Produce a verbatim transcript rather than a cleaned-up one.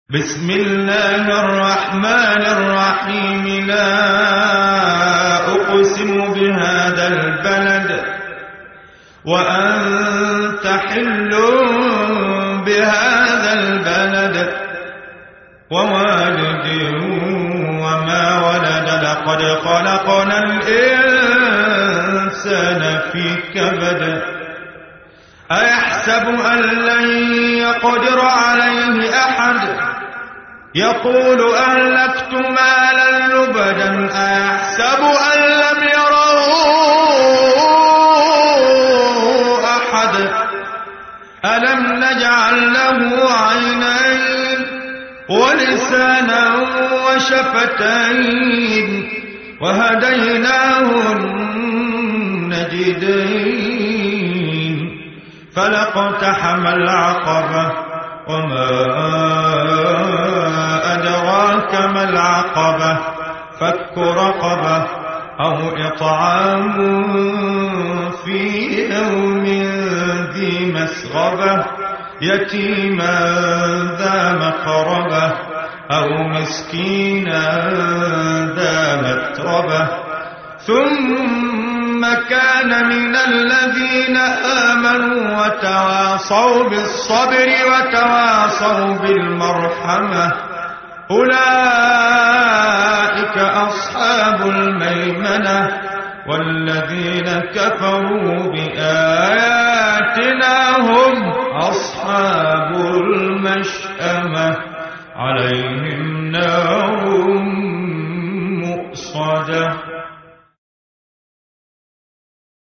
بسم الله الرحمن الرحيم. لا أقسم بهذا البلد وأنت حل بهذا البلد ووالد وما ولد. لقد خلقنا الإنسان في كبد. أيحسب أن لن يقدر عليه أحد. يقول أهلكت مالا لبدا. أيحسب أن لم يره أحد. ألم نجعل له عينين ولسانا وشفتين وهديناه النجدين. فلاقتحم العقبة وما أدراك ما العقبة. فك رقبة أو إطعام في يوم ذي مسغبة يتيما ذا مقربة أو مسكينا ذا متربة. ثم كان من الذين آمنوا وتواصوا بالصبر وتواصوا بالمرحمة أولئك أصحاب الميمنة. والذين كفروا بآياتنا